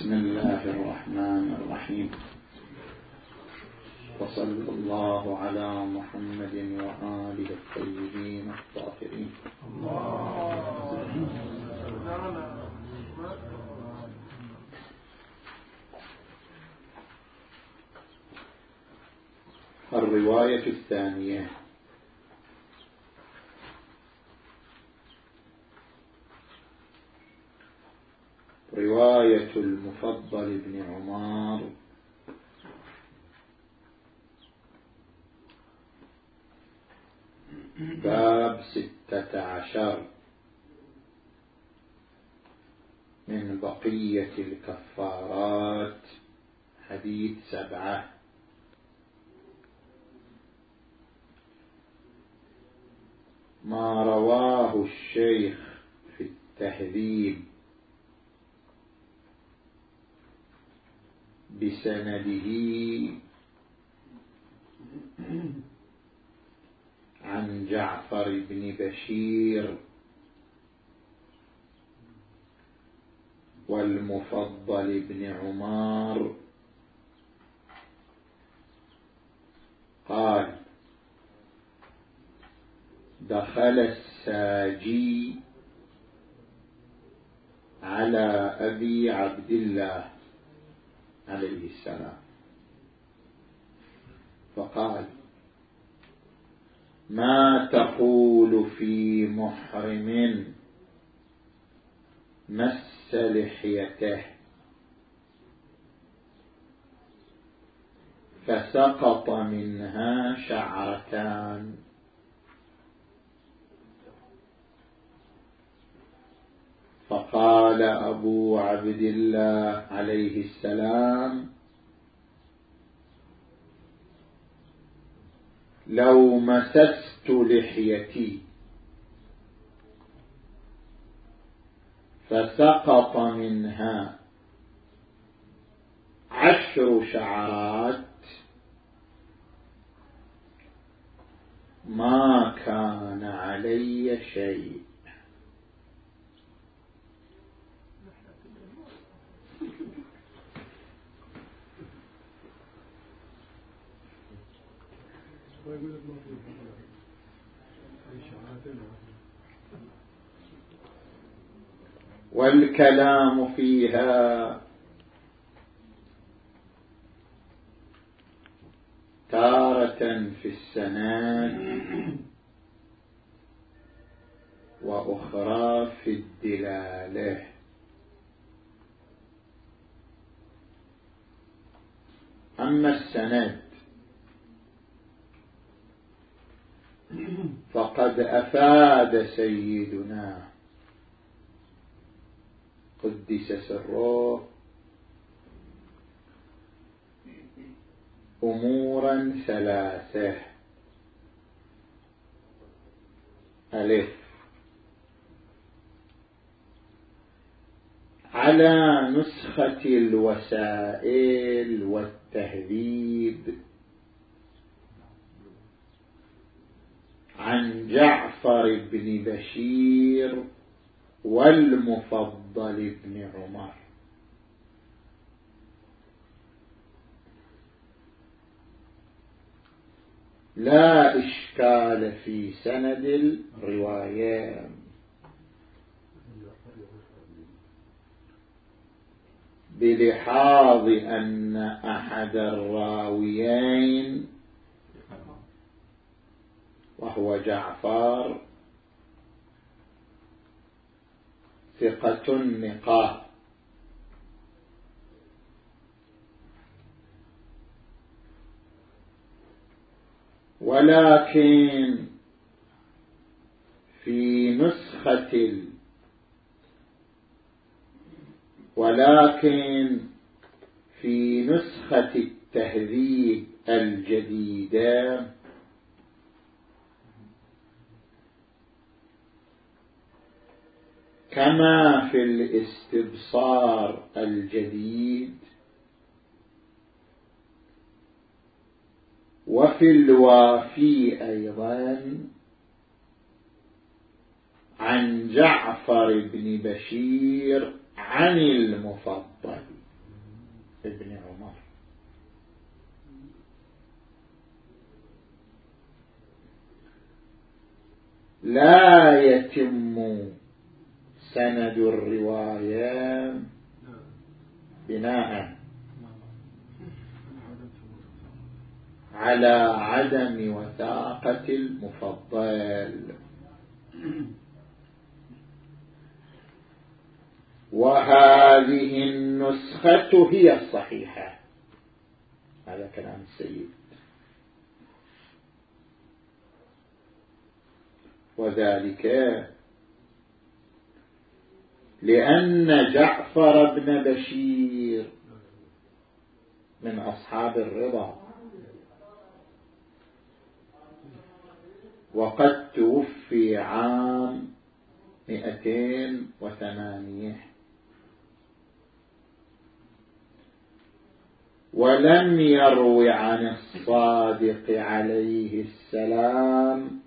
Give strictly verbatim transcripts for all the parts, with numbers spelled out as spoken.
بسم الله الرحمن الرحيم. وصلى الله على محمد وآله الطيبين الطاهرين. الرواية الثانية. رواية المفضل بن عمر باب ستة عشر من بقية الكفارات حديث سبعة. ما رواه الشيخ في التهذيب بسنده عن جعفر بن بشير والمفضل بن عمر قال: دخل الساجي على أبي عبد الله عليه السلام فقال: ما تقول في محرم مس لحيته فسقط منها شعرتان؟ فقال أبو عبد الله عليه السلام: لو مسست لحيتي فسقط منها عشر شعرات ما كان علي شيء. والكلام فيها تارة في السند وأخرى في الدلالة. أما السند فقد أفاد سيدنا قدس سره أمورا ثلاثة: ألف، على نسخة الوسائل والتهذيب عن جعفر بن بشير والمفضل بن عمر. لا إشكال في سند الرواية، بلحاظ أن أحد الراويين وهو جعفر ثقة نقاه، ولكن في نسخة ولكن في نسخة التهذيب الجديدة كما في الاستبصار الجديد وفي الوافي أيضا عن جعفر بن بشير عن المفضل لا يتم سند الرواية بناء على عدم وثاقة المفضل، وهذه النسخة هي الصحيحة. هذا كلام السيد. وذلك لأن جعفر بن بشير من أصحاب الرضا، وقد توفي عام مئتين وثمانية، ولم يروي عن الصادق عليه السلام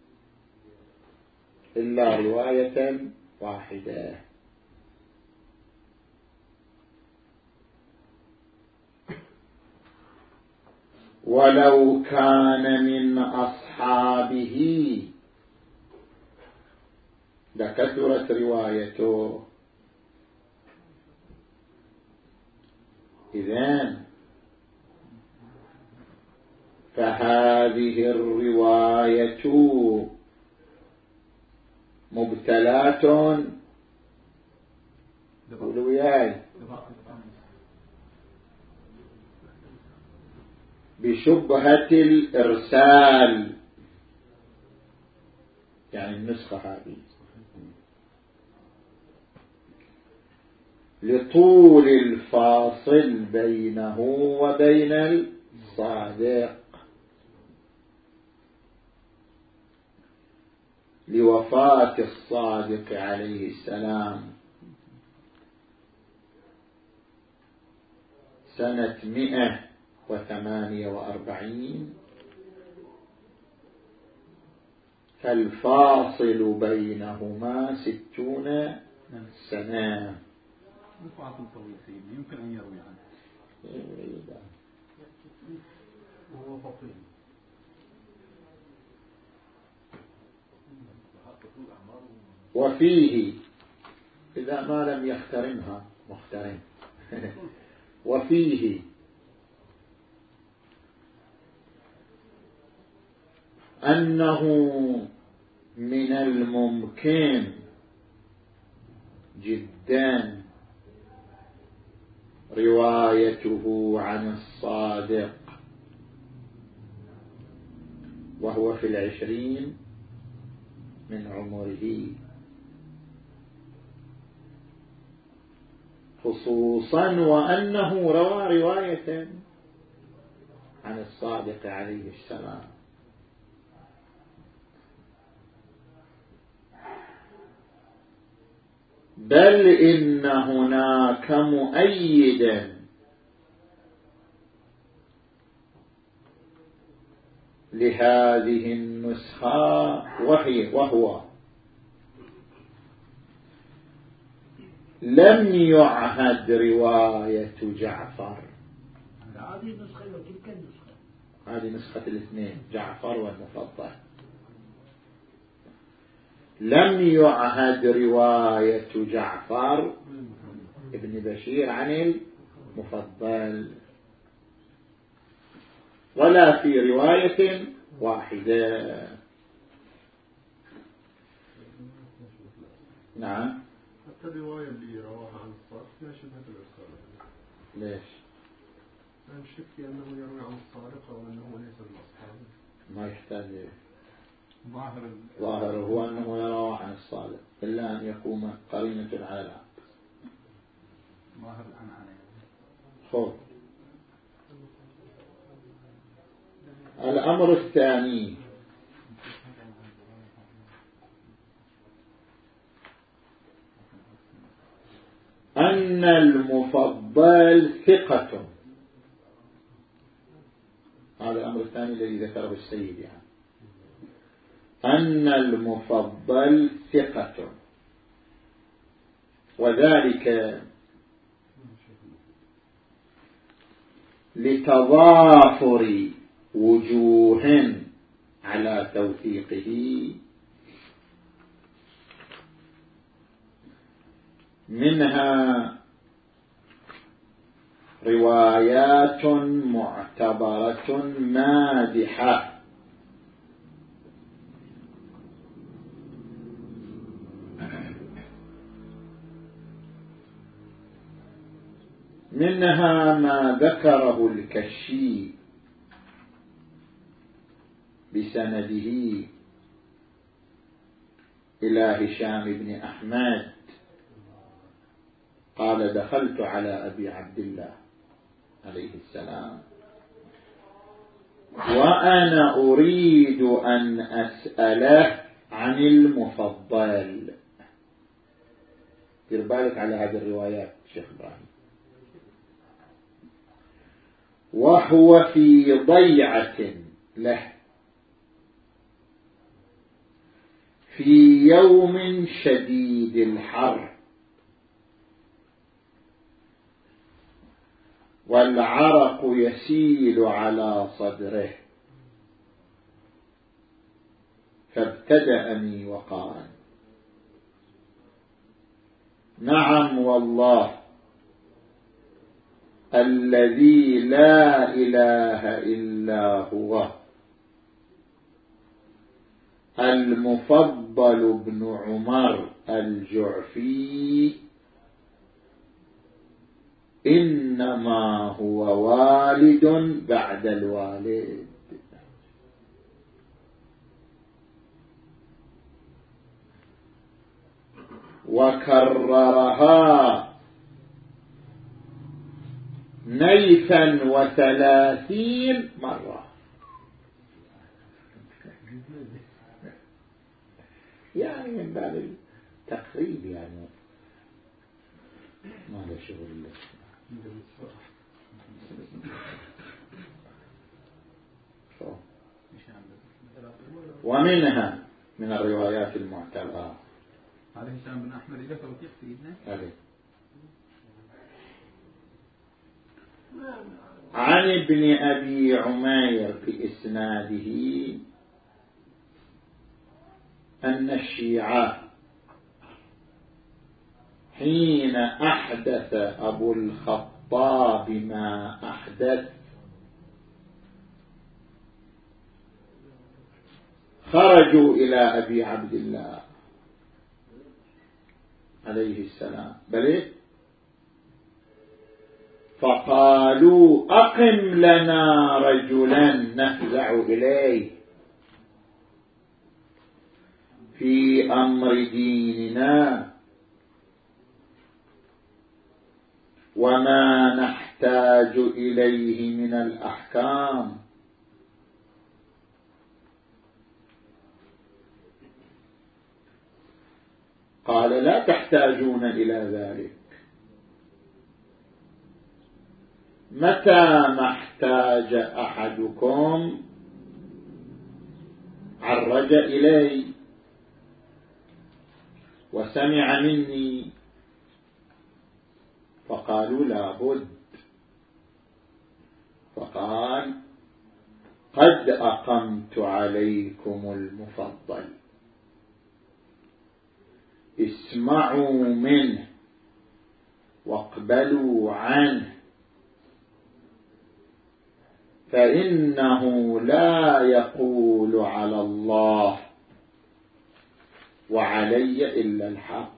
إلا رواية واحدة. ولو كان من أصحابه لكثرت روايته. إذن فهذه الرواية مبتلات قولوا وياي بشبهة الإرسال، يعني النسخة هذه لطول الفاصل بينه وبين الصادق، لوفاة الصادق عليه السلام سنة مئة وثمانية وأربعين، فالفاصل بينهما ستون سنة. فاصل طويل سيدنا، يمكن أن يروي عنه. هو فقير. وفيه إذا ما لم يخترمها مخترم وفيه أنه من الممكن جدا روايته عن الصادق وهو في العشرين من عمره، خصوصا وأنه روى رواية عن الصادق عليه السلام. بل إن هناك مؤيدا لهذه النسخة وهي وهو لم يعهد رواية جعفر. هذه نسخة وتلك النسخة، هذه نسخة الاثنين جعفر والمفضل. لم يعهد رواية جعفر ابن بشير عن المفضل ولا في رواية واحدة. نعم. حتى الرواية اللي رواها عن الصادق فيها شبهة الإرسال. ليش؟ أنا شك في أنه يروي عن الصادق أو أنه ليس من أصحابه. ما يحتاج. ظاهر ظاهر هو أنه يروى عن الصادق إلا أن يقوم قرينة على العكس. ظاهر الآن عليه. خذ الأمر الثاني، أن المفضل ثقة. هذا الأمر الثاني الذي ذكره السيد، يعني أن المفضل ثقة، وذلك لتضافر وجوه على توثيقه منها روايات معتبرة مادحة منها ما ذكره الكشي بسنده إلى هشام بن أحمد قال دخلت على أبي عبد الله عليه السلام وأنا أريد أن أسأله عن المفضل. دير بالك على هذه الروايات شيخ إبراهيم. وهو في ضيعة له في يوم شديد الحر والعرق يسيل على صدره، فابتدأني وقال: نعم والله الذي لا إله إلا هو المفضل بن عمر الجعفي إنما هو والد بعد الوالد. وكررها نيفا وثلاثين مرة، يعني من باب التقريب، يعني ما له شغل. ومنها من الروايات المعتبرة عليه هشام بن أحمد إلى توثيق سيدنا عليه عن ابن أبي عمير بإسناده أن الشيعة حين أحدث أبو الخطاب ما أحدث خرجوا إلى أبي عبد الله عليه السلام بل فقالوا: أقم لنا رجلا نفزع إليه في أمر ديننا وما نحتاج إليه من الأحكام. قال: لا تحتاجون إلى ذلك. متى ما احتاج أحدكم عرج إلي وسمع مني. فقالوا: لا بد. فقال: قد أقمت عليكم المفضل، اسمعوا منه واقبلوا عنه، فإنه لا يقول على الله وعلي إلا الحق.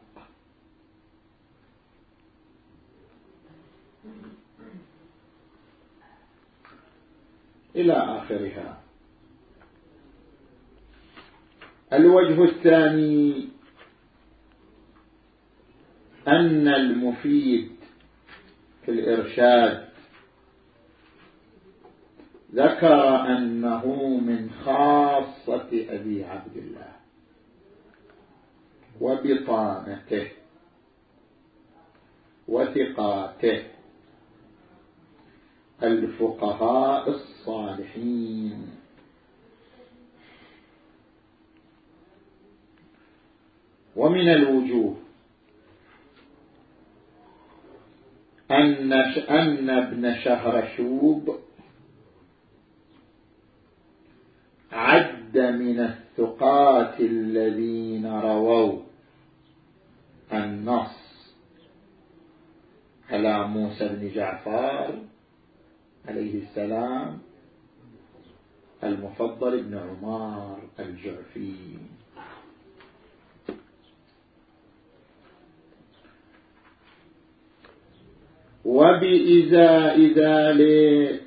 إلى آخرها. الوجه الثاني أن المفيد في الإرشاد ذكر أنه من خاصة أبي عبد الله وبطانته وثقاته الفقهاء الصالحين. ومن الوجوه أن أن ابن شهرشوب عد من الثقات الذين رووا النص على موسى بن جعفر عليه السلام المفضل بن عمر الجعفي. وبإزاء ذلك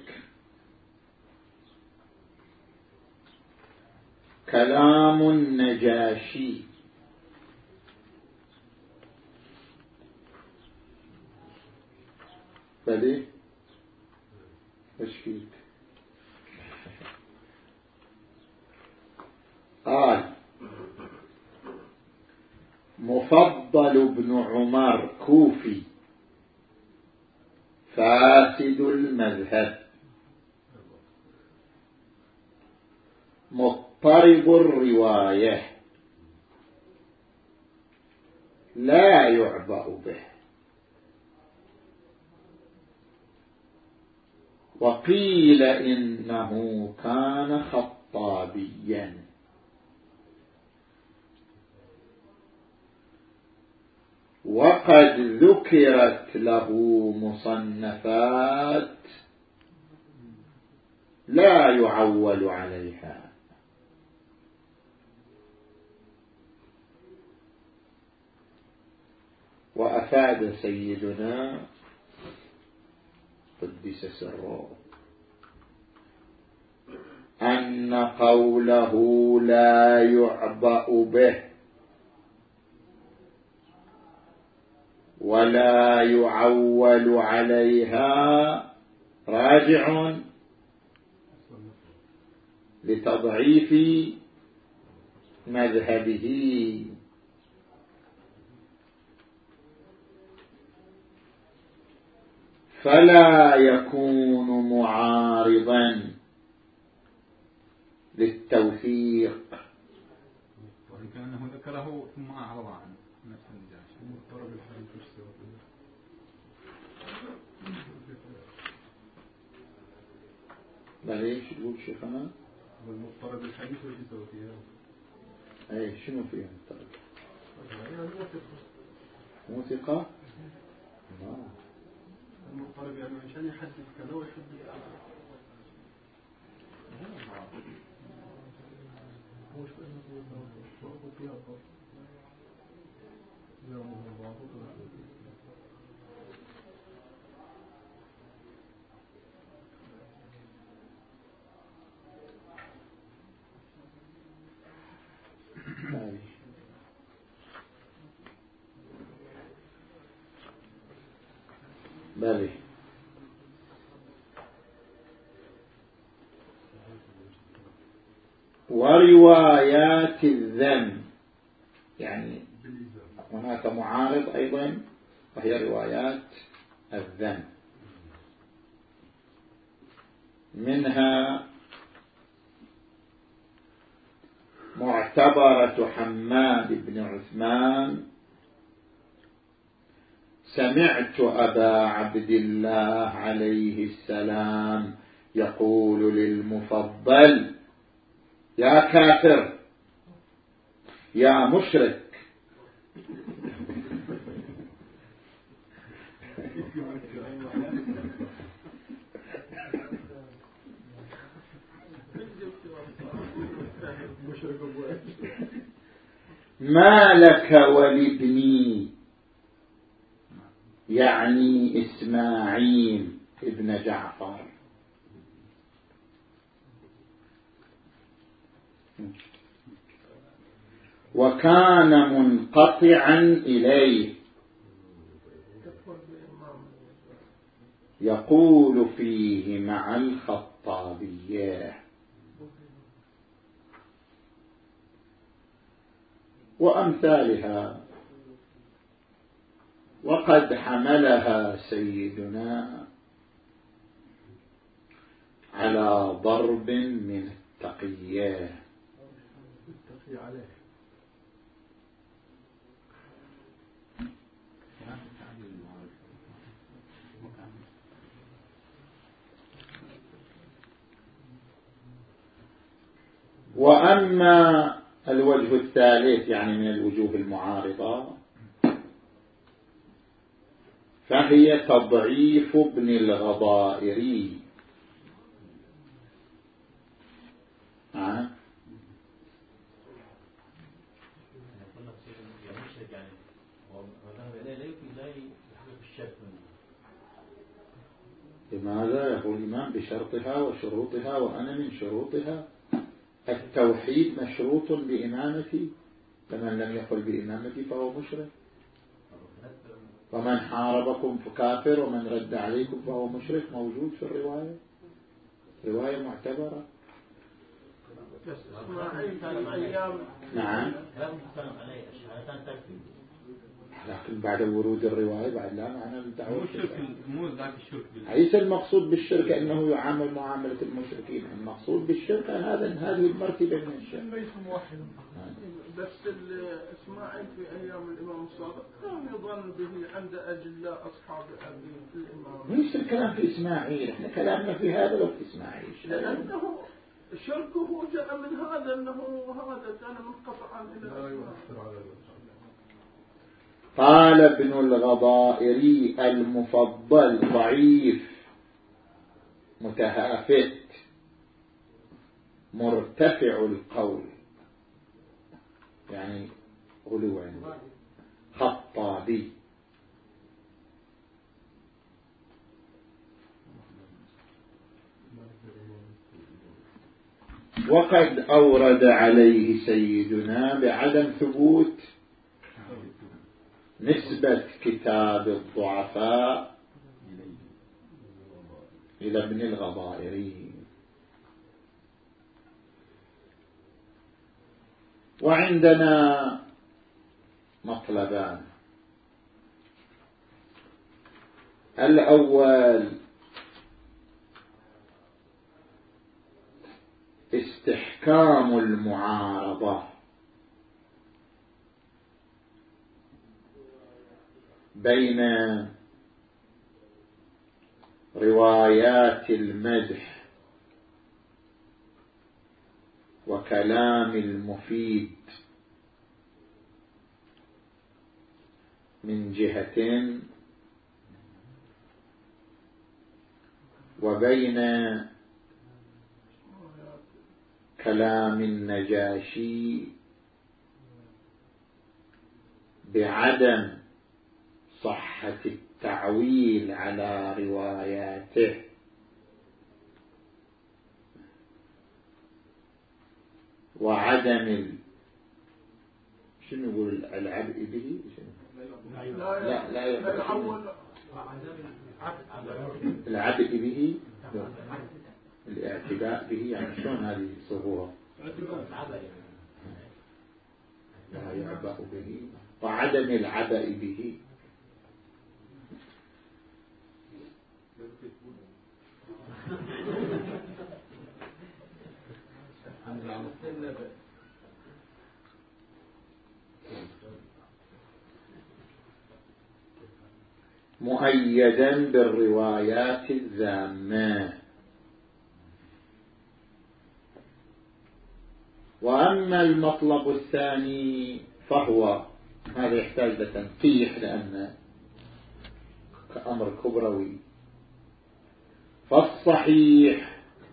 كلام النجاشي بلي ايش فيك؟ قال مفضل بن عمر كوفي فاسد المذهب مضطرب الرواية لا يعبأ به. وقيل إنه كان خطابيا وقد ذكرت له مصنفات لا يعول عليها. وأفاد سيدنا قدس سره أن قوله لا يعبأ به ولا يعول عليها راجع لتضعيف مذهبه. فلا يكون معارضا للتوثيق. وإن كان ذكره ثم أعرض عنه نفس النجاشي. مضطرب الحديث وش سوى بل ايش يقول شيخنا؟ والمضطرب الحديث وش سوى فيها؟ اي شنو فيها مضطرب؟ يعني موثقة. موثقة؟ لا. المضطرب يعني عشان يحدث كذا ويحدث كذا. مش بأنه ضابط فيها ضابط. لا مو ضابط ولا بلي وروايات الذم، يعني هناك معارض أيضا وهي روايات الذم، منها معتبرة حماد بن عثمان سمعت أبا عبد الله عليه السلام يقول للمفضل يا كافر يا مشرك. ما لك ولابني، يعني إسماعيل ابن جعفر، وكان منقطعا إليه يقول فيه مع الخطابية. وأمثالها. وقد حملها سيدنا على ضرب من التقية. التقي عليه. وأما الوجه الثالث يعني من الوجوه المعارضة فهي تضعيف ابن الغضائري. ها لماذا يقول الإمام بشرطها وشروطها وأنا من شروطها؟ التوحيد مشروط بإمامتي، فمن لم يقل بإمامتي فهو مشرك، ومن حاربكم فكافر ومن رد عليكم فهو مشرك، موجود في الرواية، رواية معتبرة. نعم، لكن بعد ورود الرواية بعد لا معنى للدعوة. مو ذاك الشرك. ليس المقصود بالشرك أنه يعامل معاملة المشركين، المقصود بالشرك أن هذا هذه المرتبة من الشرك. ليس موحدا بس إسماعيل في أيام الإمام الصادق كان يظن به عند أجلاء أصحاب أبي الإمام. ليس الكلام في إسماعيل، إحنا كلامنا في هذا لو في إسماعيل، لأنه شركه جاء من هذا أنه هذا كان منقطعا إلى. قال ابن الغضائري المفضل ضعيف متهافت مرتفع القول، يعني غلو عنده، خطابي. وقد أورد عليه سيدنا بعدم ثبوت نسبة كتاب الضعفاء إلى ابن الغضائري. وعندنا مطلبان: الأول استحكام المعارضة بين روايات المدح وكلام المفيد من جهة، وبين كلام النجاشي بعدم صحة التعويل على رواياته، وعدم ال... شنو يقول العبء به؟ لا لا لا يعول العبء به، الاعتداء به، يعني شلون هذه صغورة؟ لا يعبأ به، وعدم العبء به. مؤيدا بالروايات الذامة. وأما المطلب الثاني فهو هذا يحتاج لتنقيح لأن كأمر كبروي. فالصحيح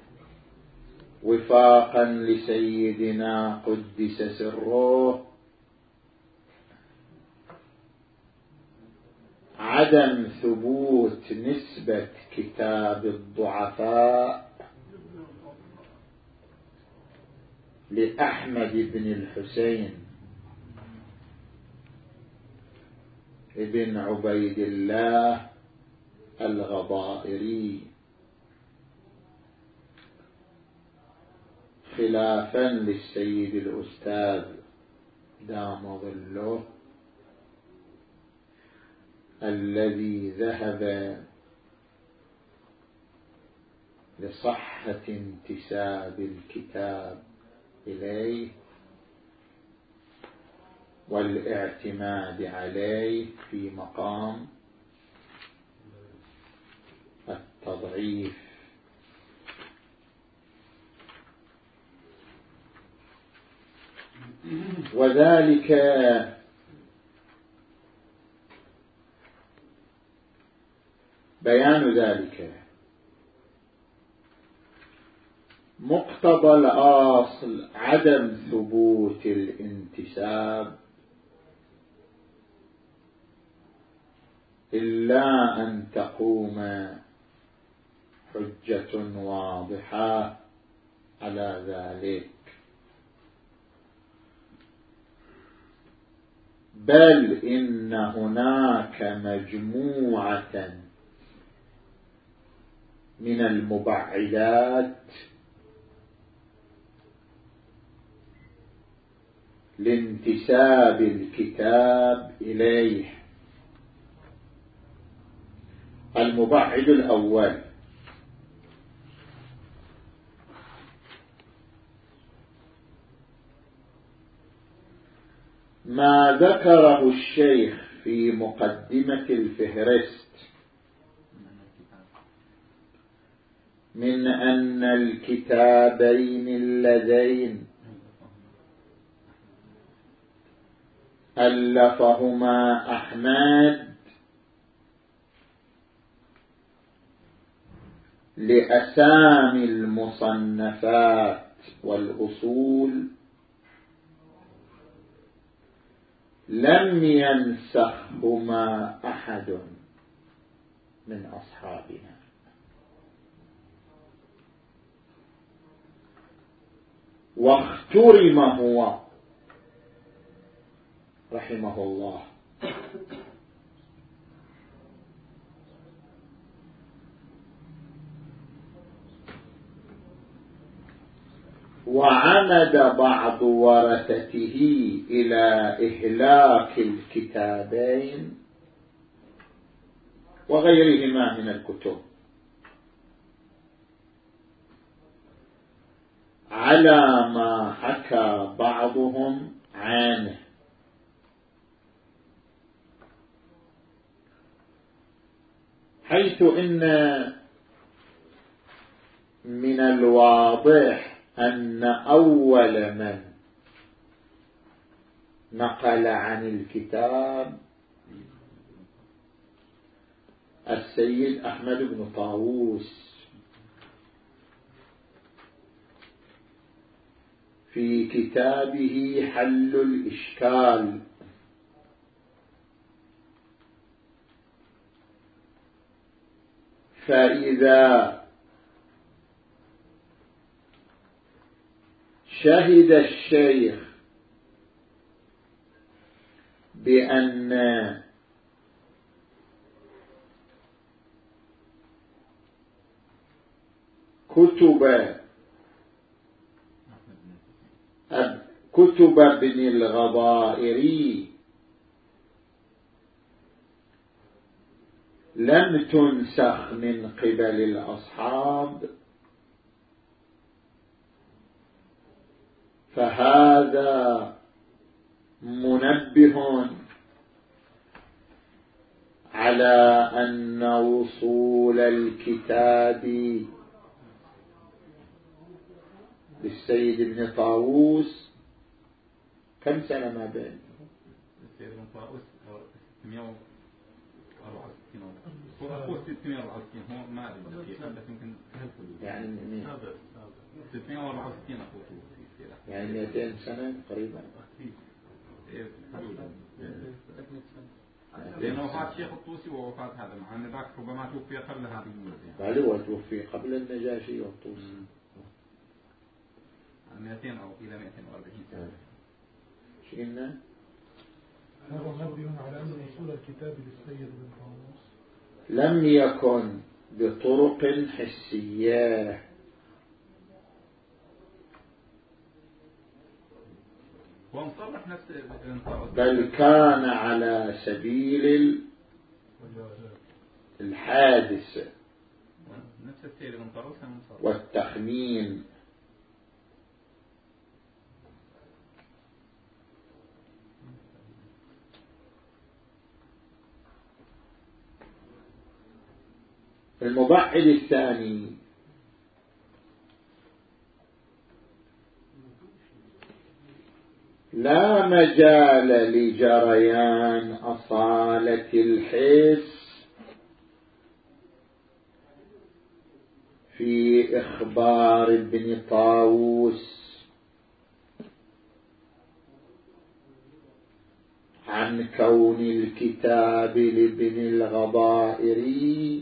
وفاقا لسيدنا قدس سره عدم ثبوت نسبة كتاب الضعفاء لأحمد بن الحسين ابن عبيد الله الغضائري، خلافا للسيد الأستاذ دام ظله الذي ذهب لصحة انتساب الكتاب إليه والاعتماد عليه في مقام التضعيف. وذلك بيان ذلك مقتضى الأصل عدم ثبوت الانتساب إلا أن تقوم حجة واضحة على ذلك، بل إن هناك مجموعة من المبعدات لانتساب الكتاب إليه. المبعد الأول ما ذكره الشيخ في مقدمة الفهرست من أن الكتابين اللذين ألفهما أحمد لأسامي المصنفات والأصول لم ينسخهما أحد من أصحابنا، واخترم هو رحمه الله وعمد بعض ورثته إلى إهلاك الكتابين وغيرهما من الكتب على ما حكى بعضهم عنه، حيث إن من الواضح أن أول من نقل عن الكتاب السيد أحمد بن طاووس في كتابه حل الإشكال، فإذا شهد الشيخ بأن كتب كتب ابن الغضائري لم تنسخ من قبل الأصحاب، فهذا منبه على أن وصول الكتاب للسيد ابن طاووس كم سنة ما بين؟ السيد ابن طاووس ستمائة وأربعة وستين هو ستمائة وأربعة وستين هو ما أدري بس يمكن يعني من ستمائة وأربعة وستين أخوته يعني مئتين سنة قريبا، لأنه وفاة الشيخ الطوسي ووفاة هذا مع أن ذاك ربما توفي قبل هذه المدة، بل هو توفي قبل النجاشي والطوسي مئتين أو إلى مئتين وأربعين سنة. شو قلنا؟ هذا مبني على أن وصول الكتاب للسيد ابن طاووس لم يكن بطرق حسية، بل كان على سبيل الحادث والتخمين. المبعد الثاني لا مجال لجريان أصالة الحس في إخبار ابن طاووس عن كون الكتاب لابن الغضائري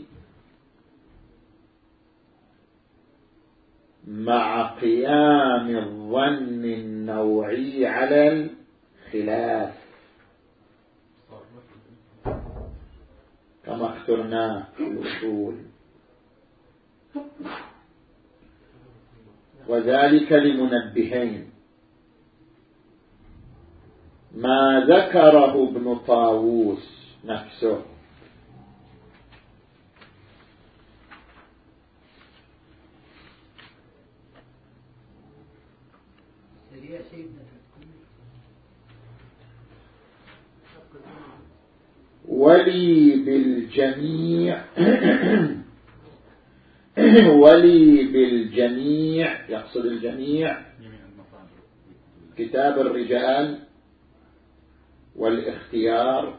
مع قيام الظن النوعي على الخلاف كما اخترنا في الأصول، وذلك لمنبهين: ما ذكره ابن طاووس نفسه ولي بالجميع ولي بالجميع يقصد الجميع كتاب الرجال والاختيار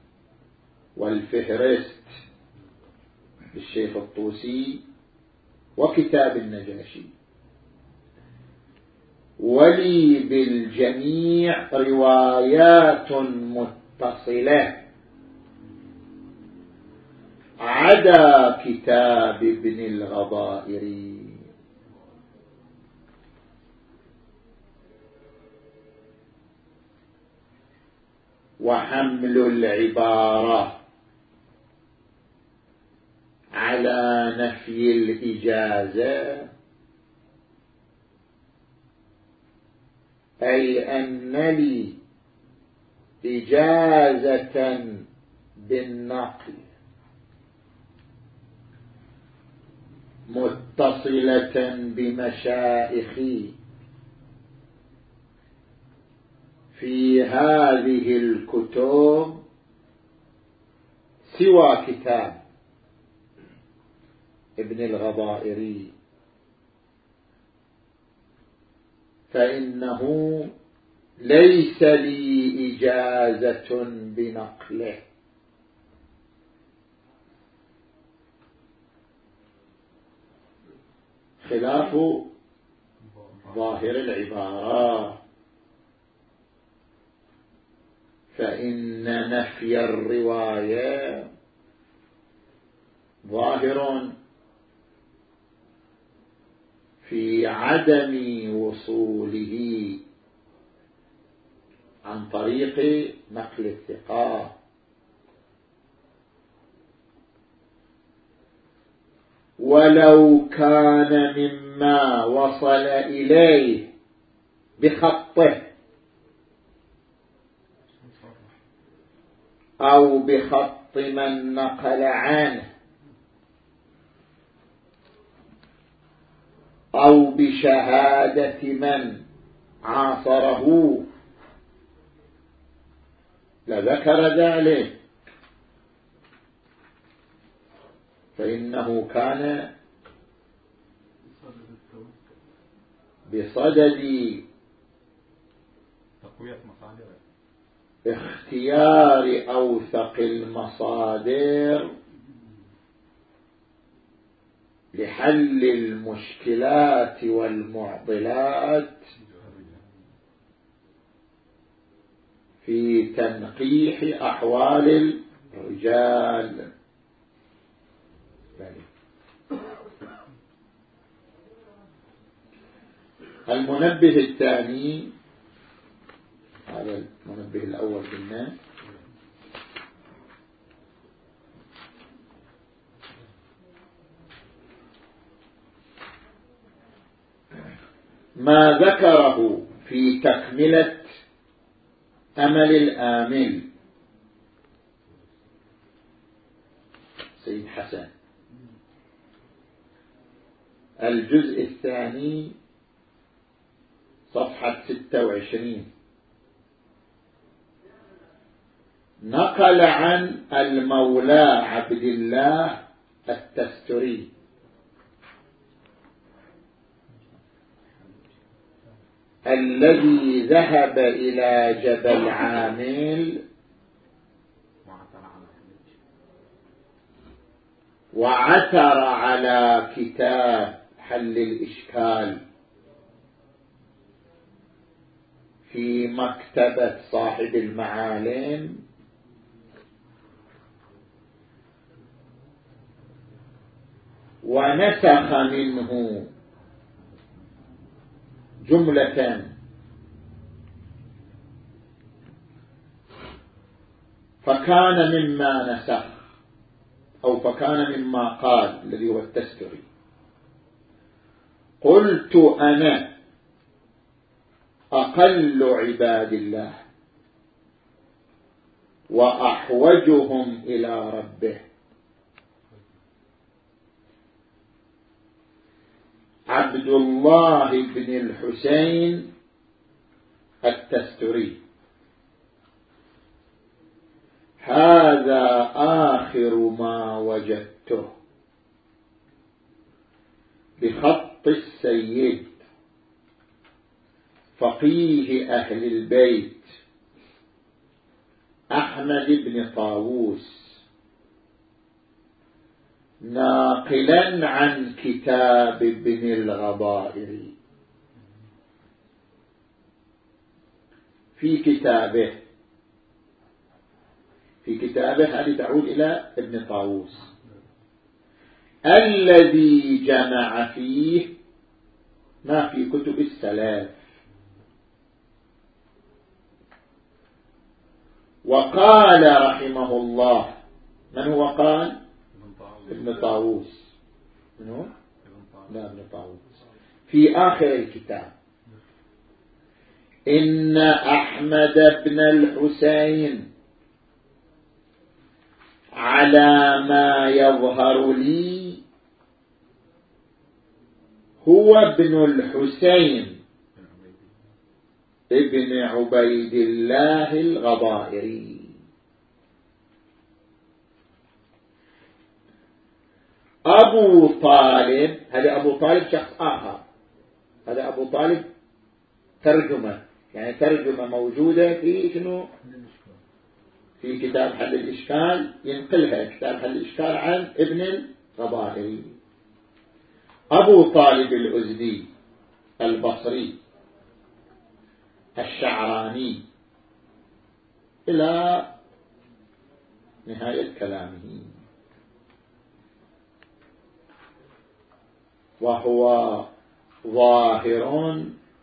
والفهرست للشيخ الطوسي وكتاب النجاشي. ولي بالجميع روايات متصلة عدا كتاب ابن الغضائري، وحمل العبارة على نفي الإجازة أي أن لي إجازة بالنقل متصلة بمشايخي في هذه الكتب سوى كتاب ابن الغضائري، فإنه ليس لي إجازة بنقله. خلاف ظاهر العبارة، فإن نفي الرواية ظاهر في عدم وصوله عن طريق نقل الثقة، ولو كان مما وصل إليه بخطه أو بخط من نقل عنه أو بشهادة من عاصره لذكر ذلك، فإنه كان بصدد اختيار أوثق المصادر لحل المشكلات والمعضلات في تنقيح أحوال الرجال. المنبه الثاني، هذا المنبه الأول قلنا، ما ذكره في تكملة أمل الآمل سيد حسن، الجزء الثاني صفحة ستة وعشرين، نقل عن المولى عبد الله التستري الذي ذهب إلى جبل عامل وعثر على كتاب حل الإشكال في مكتبة صاحب المعالم ونسخ منه جملة فكان مما نسخ أو فكان مما قال الذي هو التستري: قلت أنا أقل عباد الله وأحوجهم إلى ربه عبد الله بن الحسين التستري، هذا آخر ما وجدته بخط السيد فقيه أهل البيت أحمد بن طاووس، ناقلا عن كتاب ابن الغضائر في كتابه في كتابه هذه تعود إلى ابن طاووس الذي جمع فيه ما في كتب السلف. وقال رحمه الله، من هو قال؟ ابن طاووس. من هو؟ لا، ابن طاووس في آخر الكتاب: إن أحمد بن الحسين على ما يظهر لي هو ابن الحسين ابن عبيد الله الغضائري. أبو طالب، هذا أبو طالب شخص آخر، هذا أبو طالب ترجمة، يعني ترجمة موجودة في شنو؟ في كتاب حل الإشكال، ينقلها كتاب حل الإشكال عن ابن الغضائري. أبو طالب الأزدي البصري الشعراني إلى نهاية كلامه، وهو ظاهر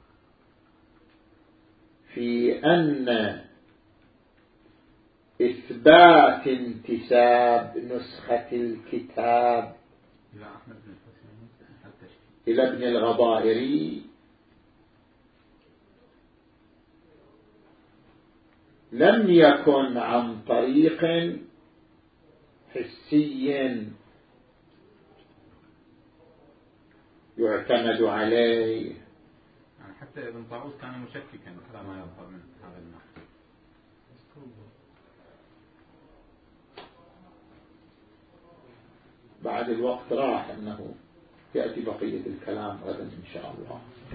في أن إثبات انتساب نسخة الكتاب إلى ابن الغضائري لم يكن عن طريق حسي يعتمد عليه. يعني حتى ابن طاووس كان مشككا على ما يظهر من هذا النحو. بعد الوقت راح أنه يأتي بقية الكلام غدا إن شاء الله.